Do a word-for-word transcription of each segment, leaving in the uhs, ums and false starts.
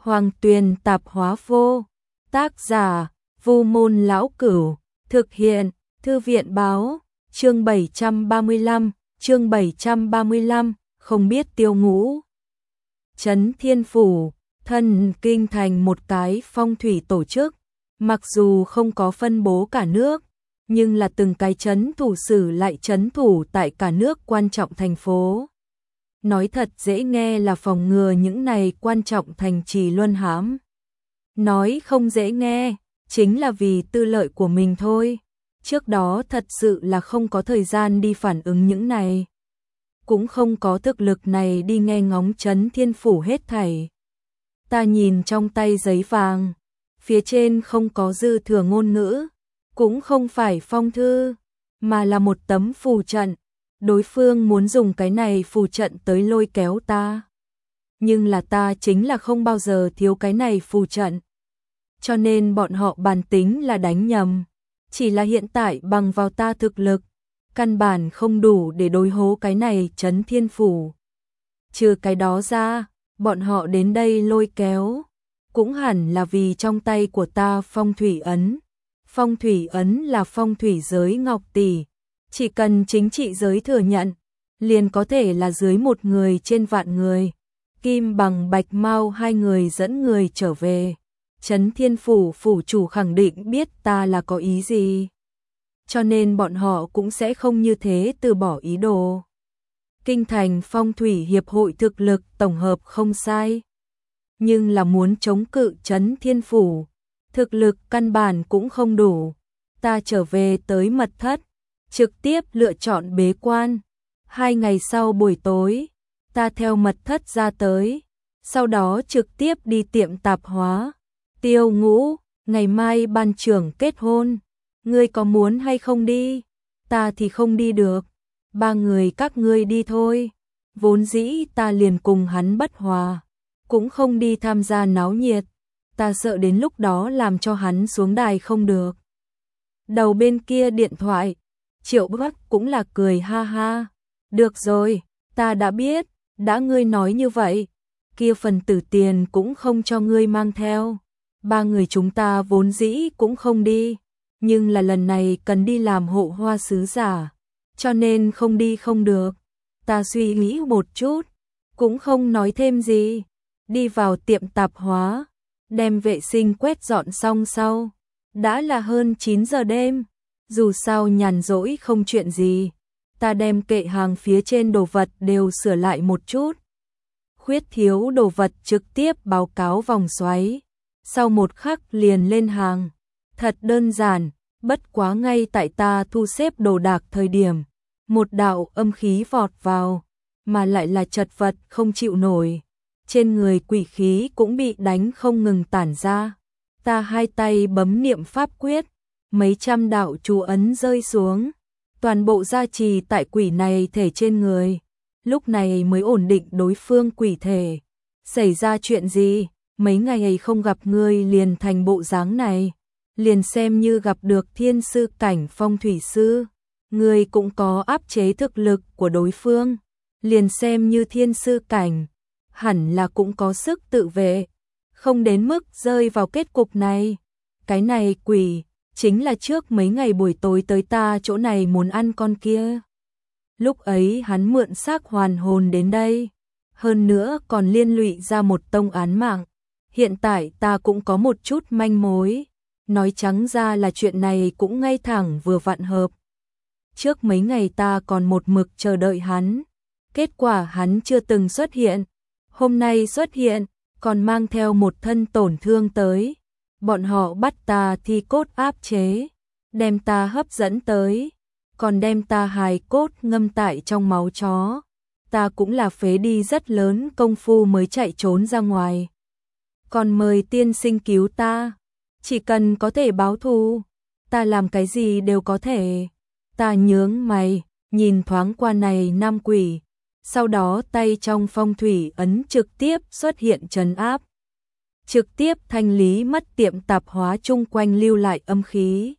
Hoàng Tuyền tạp hóa vô. Tác giả, Vu Môn Lão Cửu. Thực hiện, Thư viện báo. Chương bảy trăm ba mươi lăm, chương bảy trăm ba mươi lăm, không biết tiêu ngũ. Trấn Thiên Phủ, thân kinh thành một cái phong thủy tổ chức, mặc dù không có phân bố cả nước, nhưng là từng cái trấn thủ sử lại trấn thủ tại cả nước quan trọng thành phố. Nói thật dễ nghe là phòng ngừa những này quan trọng thành trì luân hãm. Nói không dễ nghe, chính là vì tư lợi của mình thôi. Trước đó thật sự là không có thời gian đi phản ứng những này. Cũng không có thực lực này đi nghe ngóng Trấn Thiên Phủ hết thảy. Ta nhìn trong tay giấy vàng, phía trên không có dư thừa ngôn ngữ, cũng không phải phong thư, mà là một tấm phù trận. Đối phương muốn dùng cái này phù trận tới lôi kéo ta. Nhưng là ta chính là không bao giờ thiếu cái này phù trận. Cho nên bọn họ bàn tính là đánh nhầm. Chỉ là hiện tại bằng vào ta thực lực, căn bản không đủ để đối hố cái này Trấn Thiên Phủ. Trừ cái đó ra, bọn họ đến đây lôi kéo, cũng hẳn là vì trong tay của ta phong thủy ấn. Phong thủy ấn là phong thủy giới ngọc tỷ, chỉ cần chính trị giới thừa nhận, liền có thể là dưới một người trên vạn người. Kim Bằng Bạch Mao hai người dẫn người trở về. Trấn Thiên Phủ phủ chủ khẳng định biết ta là có ý gì, cho nên bọn họ cũng sẽ không như thế từ bỏ ý đồ. Kinh thành phong thủy hiệp hội thực lực tổng hợp không sai, nhưng là muốn chống cự Trấn Thiên Phủ, thực lực căn bản cũng không đủ. Ta trở về tới mật thất, trực tiếp lựa chọn bế quan. Hai ngày sau buổi tối, ta theo mật thất ra tới, sau đó trực tiếp đi tiệm tạp hóa. Tiêu Ngũ, ngày mai ban trưởng kết hôn, ngươi có muốn hay không đi? Ta thì không đi được, ba người các ngươi đi thôi. Vốn dĩ ta liền cùng hắn bất hòa, cũng không đi tham gia náo nhiệt, ta sợ đến lúc đó làm cho hắn xuống đài không được. Đầu bên kia điện thoại, Triệu Bắc cũng là cười ha ha. Được rồi, ta đã biết, đã ngươi nói như vậy, kia phần tử tiền cũng không cho ngươi mang theo. Ba người chúng ta vốn dĩ cũng không đi, nhưng là lần này cần đi làm hộ hoa sứ giả, cho nên không đi không được. Ta suy nghĩ một chút, cũng không nói thêm gì. Đi vào tiệm tạp hóa, đem vệ sinh quét dọn xong sau, đã là hơn chín giờ đêm. Dù sao nhàn rỗi không chuyện gì, ta đem kệ hàng phía trên đồ vật đều sửa lại một chút. Khuyết thiếu đồ vật trực tiếp báo cáo vòng xoáy, sau một khắc liền lên hàng. Thật đơn giản, bất quá ngay tại ta thu xếp đồ đạc thời điểm, một đạo âm khí vọt vào, mà lại là chật vật không chịu nổi. Trên người quỷ khí cũng bị đánh không ngừng tản ra. Ta hai tay bấm niệm pháp quyết, mấy trăm đạo chú ấn rơi xuống, toàn bộ gia trì tại quỷ này thể trên người. Lúc này mới ổn định đối phương quỷ thể. Xảy ra chuyện gì? Mấy ngày ấy không gặp ngươi liền thành bộ dáng này, liền xem như gặp được thiên sư cảnh phong thủy sư, ngươi cũng có áp chế thực lực của đối phương, liền xem như thiên sư cảnh, hẳn là cũng có sức tự vệ, không đến mức rơi vào kết cục này. Cái này quỷ, chính là trước mấy ngày buổi tối tới ta chỗ này muốn ăn con kia. Lúc ấy hắn mượn xác hoàn hồn đến đây, hơn nữa còn liên lụy ra một tông án mạng. Hiện tại ta cũng có một chút manh mối, nói trắng ra là chuyện này cũng ngay thẳng vừa vặn hợp. Trước mấy ngày ta còn một mực chờ đợi hắn, kết quả hắn chưa từng xuất hiện, hôm nay xuất hiện, còn mang theo một thân tổn thương tới. Bọn họ bắt ta thi cốt áp chế, đem ta hấp dẫn tới, còn đem ta hài cốt ngâm tại trong máu chó. Ta cũng là phế đi rất lớn công phu mới chạy trốn ra ngoài. Còn mời tiên sinh cứu ta, chỉ cần có thể báo thù, ta làm cái gì đều có thể. Ta nhướng mày, nhìn thoáng qua này nam quỷ, sau đó tay trong phong thủy ấn trực tiếp xuất hiện trấn áp, trực tiếp thanh lý mất tiệm tạp hóa chung quanh lưu lại âm khí.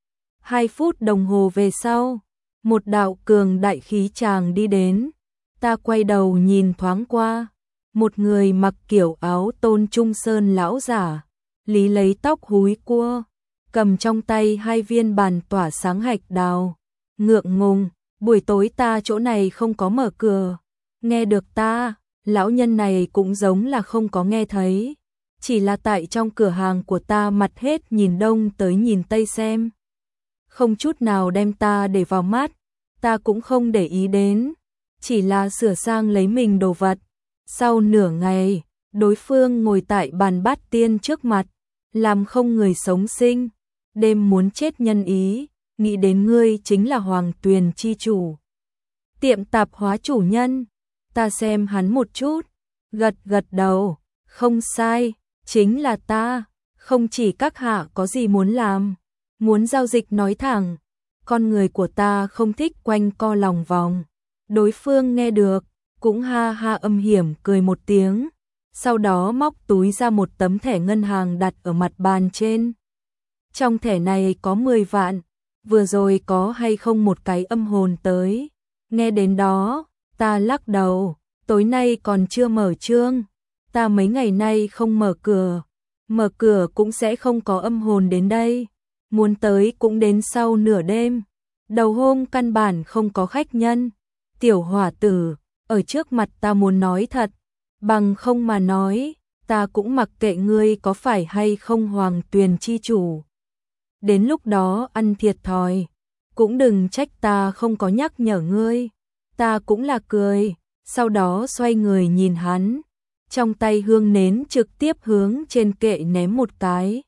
Hai phút đồng hồ về sau, một đạo cường đại khí tràng đi đến, ta quay đầu nhìn thoáng qua, một người mặc kiểu áo tôn trung sơn lão giả, lý lấy tóc húi cua, cầm trong tay hai viên bàn tỏa sáng hạch đào, ngượng ngùng, buổi tối ta chỗ này không có mở cửa, nghe được ta, lão nhân này cũng giống là không có nghe thấy, chỉ là tại trong cửa hàng của ta mặt hết nhìn đông tới nhìn tây xem, không chút nào đem ta để vào mắt, ta cũng không để ý đến, chỉ là sửa sang lấy mình đồ vật. Sau nửa ngày, đối phương ngồi tại bàn bát tiên trước mặt, làm không người sống sinh, đêm muốn chết nhân ý, nghĩ đến ngươi chính là Hoàng Tuyền chi chủ. Tiệm tạp hóa chủ nhân, ta xem hắn một chút, gật gật đầu, không sai, chính là ta, không chỉ các hạ có gì muốn làm, muốn giao dịch nói thẳng, con người của ta không thích quanh co lòng vòng. Đối phương nghe được, cũng ha ha âm hiểm cười một tiếng, sau đó móc túi ra một tấm thẻ ngân hàng đặt ở mặt bàn trên. Trong thẻ này có mười vạn, vừa rồi có hay không một cái âm hồn tới. Nghe đến đó, ta lắc đầu, tối nay còn chưa mở trương, ta mấy ngày nay không mở cửa, mở cửa cũng sẽ không có âm hồn đến đây, muốn tới cũng đến sau nửa đêm, đầu hôm căn bản không có khách nhân. Tiểu hỏa tử, ở trước mặt ta muốn nói thật, bằng không mà nói, ta cũng mặc kệ ngươi có phải hay không Hoàng Tuyền chi chủ. Đến lúc đó ăn thiệt thòi, cũng đừng trách ta không có nhắc nhở ngươi. Ta cũng là cười, sau đó xoay người nhìn hắn, trong tay hương nến trực tiếp hướng trên kệ ném một cái.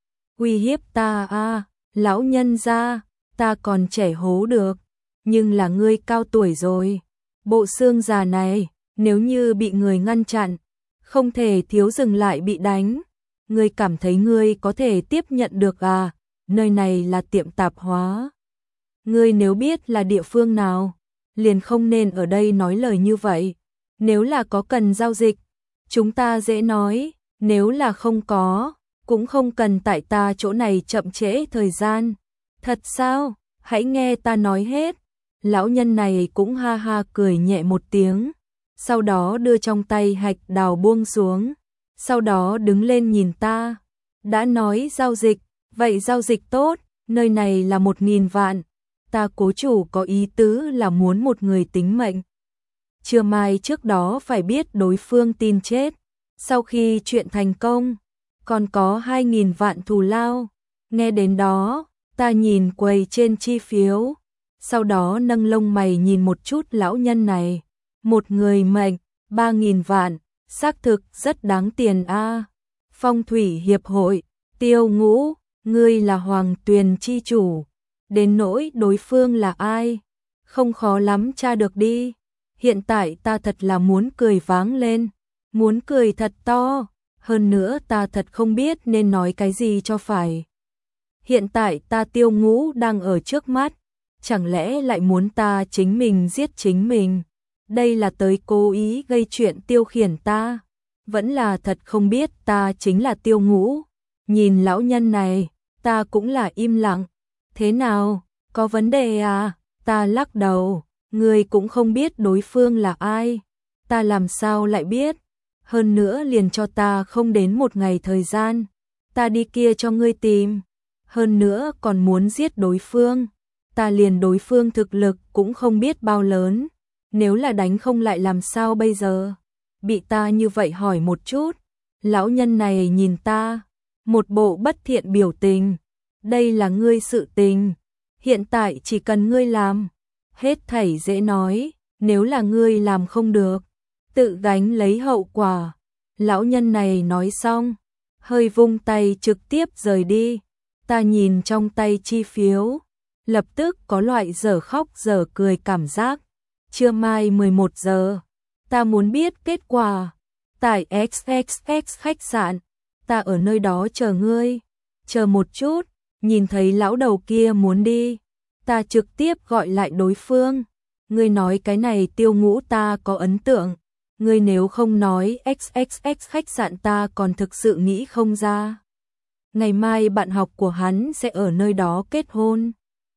Uy hiếp ta a, lão nhân gia, ta còn trẻ hố được, nhưng là ngươi cao tuổi rồi, bộ xương già này, nếu như bị người ngăn chặn, không thể thiếu dừng lại bị đánh. Ngươi cảm thấy ngươi có thể tiếp nhận được à? Nơi này là tiệm tạp hóa. Ngươi nếu biết là địa phương nào, liền không nên ở đây nói lời như vậy. Nếu là có cần giao dịch, chúng ta dễ nói, nếu là không có, cũng không cần tại ta chỗ này chậm trễ thời gian. Thật sao? Hãy nghe ta nói hết. Lão nhân này cũng ha ha cười nhẹ một tiếng, sau đó đưa trong tay hạch đào buông xuống, sau đó đứng lên nhìn ta. Đã nói giao dịch, vậy giao dịch tốt, nơi này là một nghìn vạn, ta cố chủ có ý tứ là muốn một người tính mệnh. Trưa mai trước đó phải biết đối phương tin chết, sau khi chuyện thành công, còn có hai nghìn vạn thù lao. Nghe đến đó, ta nhìn quầy trên chi phiếu, sau đó nâng lông mày nhìn một chút lão nhân này, một người mệnh, ba nghìn vạn, xác thực rất đáng tiền a. Phong thủy hiệp hội, Tiêu Ngũ, ngươi là Hoàng Tuyền chi chủ, đến nỗi đối phương là ai, không khó lắm tra được đi. Hiện tại ta thật là muốn cười váng lên, muốn cười thật to, hơn nữa ta thật không biết nên nói cái gì cho phải. Hiện tại ta Tiêu Ngũ đang ở trước mắt, chẳng lẽ lại muốn ta chính mình giết chính mình? Đây là tới cố ý gây chuyện tiêu khiển ta, vẫn là thật không biết ta chính là Tiêu Ngũ. Nhìn lão nhân này, ta cũng là im lặng. Thế nào, có vấn đề à? Ta lắc đầu, ngươi cũng không biết đối phương là ai, ta làm sao lại biết? Hơn nữa liền cho ta không đến một ngày thời gian, ta đi kia cho ngươi tìm, hơn nữa còn muốn giết đối phương, ta liền đối phương thực lực cũng không biết bao lớn, nếu là đánh không lại làm sao bây giờ? Bị ta như vậy hỏi một chút, lão nhân này nhìn ta, một bộ bất thiện biểu tình, đây là ngươi sự tình, hiện tại chỉ cần ngươi làm, hết thảy dễ nói, nếu là ngươi làm không được, tự gánh lấy hậu quả. Lão nhân này nói xong, hơi vung tay trực tiếp rời đi. Ta nhìn trong tay chi phiếu, lập tức có loại dở khóc dở cười cảm giác. Trưa mai mười một giờ, ta muốn biết kết quả. Tại ích ích ích khách sạn, ta ở nơi đó chờ ngươi. Chờ một chút, nhìn thấy lão đầu kia muốn đi, ta trực tiếp gọi lại đối phương. Ngươi nói cái này Tiêu Ngũ ta có ấn tượng, ngươi nếu không nói ích ích ích khách sạn ta còn thực sự nghĩ không ra. Ngày mai bạn học của hắn sẽ ở nơi đó kết hôn.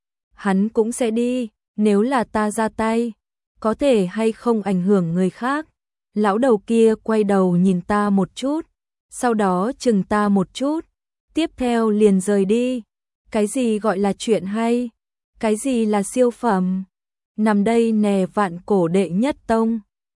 Hắn cũng sẽ đi, nếu là ta ra tay, có thể hay không ảnh hưởng người khác. Lão đầu kia quay đầu nhìn ta một chút, sau đó chừng ta một chút, tiếp theo liền rời đi. Cái gì gọi là chuyện hay? Cái gì là siêu phẩm? Nằm đây nè vạn cổ đệ nhất tông.